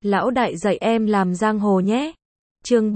Lão đại dạy em làm giang hồ nhé. Chương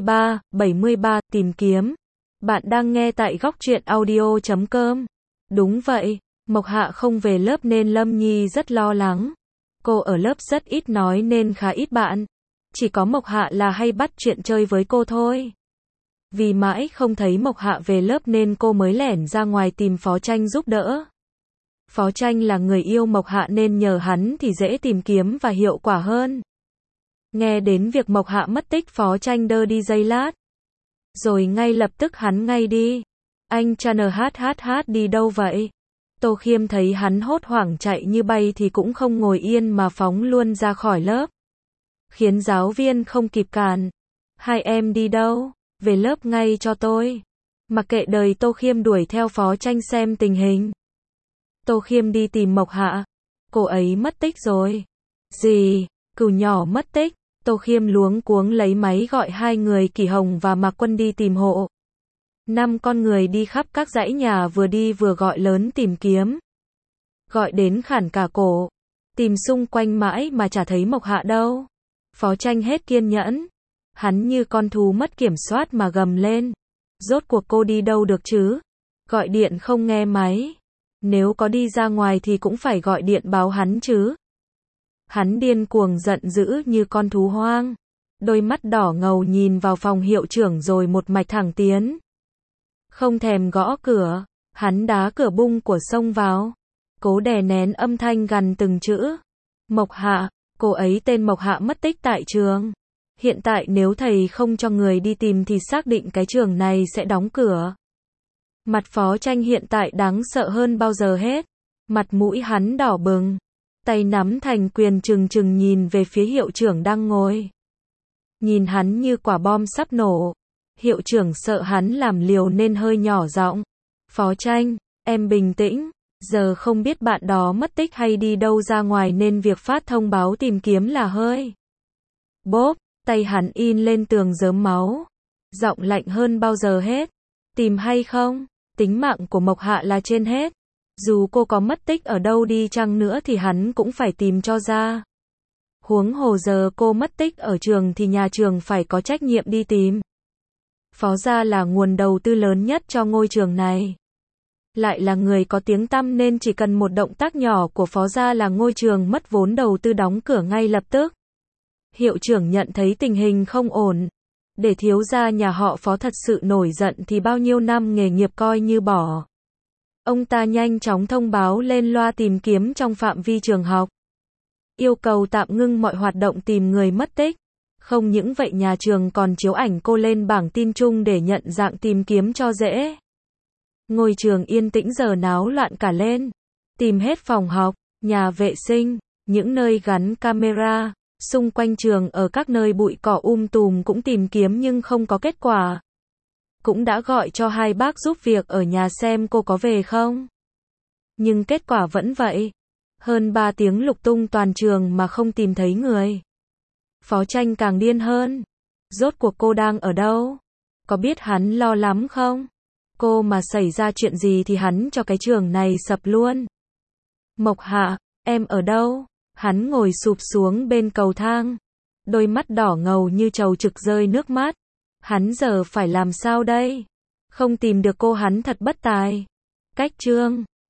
73, tìm kiếm. Bạn đang nghe tại góc truyện audio.com. Đúng vậy, Mộc Hạ không về lớp nên Lâm Nhi rất lo lắng. Cô ở lớp rất ít nói nên khá ít bạn. Chỉ có Mộc Hạ là hay bắt chuyện chơi với cô thôi. Vì mãi không thấy Mộc Hạ về lớp nên cô mới lẻn ra ngoài tìm Phó Tranh giúp đỡ. Phó Tranh là người yêu Mộc Hạ nên nhờ hắn thì dễ tìm kiếm và hiệu quả hơn. Nghe đến việc Mộc Hạ mất tích, Phó Tranh đơ đi giây lát. Rồi ngay lập tức hắn ngay đi. Anh Channer đi đâu vậy? Tô Khiêm thấy hắn hốt hoảng chạy như bay thì cũng không ngồi yên mà phóng luôn ra khỏi lớp. Khiến giáo viên không kịp cản. Hai em đi đâu? Về lớp ngay cho tôi. Mặc kệ đời, Tô Khiêm đuổi theo Phó Tranh xem tình hình. Tô Khiêm đi tìm Mộc Hạ. Cô ấy mất tích rồi. Gì? Cừu nhỏ mất tích? Tô Khiêm luống cuống lấy máy gọi hai người Kỳ Hồng và Mạc Quân đi tìm hộ. 5 con người đi khắp các dãy nhà, vừa đi vừa gọi lớn tìm kiếm. Gọi đến khản cả cổ. Tìm xung quanh mãi mà chả thấy Mộc Hạ đâu. Phó Tranh hết kiên nhẫn. Hắn như con thú mất kiểm soát mà gầm lên. Rốt cuộc cô đi đâu được chứ? Gọi điện không nghe máy. Nếu có đi ra ngoài thì cũng phải gọi điện báo hắn chứ. Hắn điên cuồng giận dữ như con thú hoang. Đôi mắt đỏ ngầu nhìn vào phòng hiệu trưởng rồi một mạch thẳng tiến. Không thèm gõ cửa, hắn đá cửa bung của xông vào. Cố đè nén âm thanh gằn từng chữ. Mộc Hạ, cô ấy tên Mộc Hạ mất tích tại trường. Hiện tại nếu thầy không cho người đi tìm thì xác định cái trường này sẽ đóng cửa. Mặt Phó Tranh hiện tại đáng sợ hơn bao giờ hết. Mặt mũi hắn đỏ bừng. Tay nắm thành quyền trừng trừng nhìn về phía hiệu trưởng đang ngồi. Nhìn hắn như quả bom sắp nổ. Hiệu trưởng sợ hắn làm liều nên hơi nhỏ giọng. Phó Tranh, em bình tĩnh. Giờ không biết bạn đó mất tích hay đi đâu ra ngoài nên việc phát thông báo tìm kiếm là hơi. Bốp, tay hắn in lên tường rớm máu. Giọng lạnh hơn bao giờ hết. Tìm hay không? Tính mạng của Mộc Hạ là trên hết. Dù cô có mất tích ở đâu đi chăng nữa thì hắn cũng phải tìm cho ra. Huống hồ giờ cô mất tích ở trường thì nhà trường phải có trách nhiệm đi tìm. Phó gia là nguồn đầu tư lớn nhất cho ngôi trường này. Lại là người có tiếng tăm nên chỉ cần một động tác nhỏ của Phó gia là ngôi trường mất vốn đầu tư đóng cửa ngay lập tức. Hiệu trưởng nhận thấy tình hình không ổn. Để thiếu gia nhà họ Phó thật sự nổi giận thì bao nhiêu năm nghề nghiệp coi như bỏ. Ông ta nhanh chóng thông báo lên loa tìm kiếm trong phạm vi trường học. Yêu cầu tạm ngưng mọi hoạt động tìm người mất tích. Không những vậy nhà trường còn chiếu ảnh cô lên bảng tin chung để nhận dạng tìm kiếm cho dễ. Ngôi trường yên tĩnh giờ náo loạn cả lên. Tìm hết phòng học, nhà vệ sinh, những nơi gắn camera, xung quanh trường ở các nơi bụi cỏ tùm cũng tìm kiếm nhưng không có kết quả. Cũng đã gọi cho hai bác giúp việc ở nhà xem cô có về không. Nhưng kết quả vẫn vậy. Hơn 3 tiếng lục tung toàn trường mà không tìm thấy người. Phó Tranh càng điên hơn. Rốt cuộc cô đang ở đâu? Có biết hắn lo lắm không? Cô mà xảy ra chuyện gì thì hắn cho cái trường này sập luôn. Mộc Hạ, em ở đâu? Hắn ngồi sụp xuống bên cầu thang. Đôi mắt đỏ ngầu như trầu trực rơi nước mắt. Hắn giờ phải làm sao đây? Không tìm được cô hắn thật bất tài. Cách chương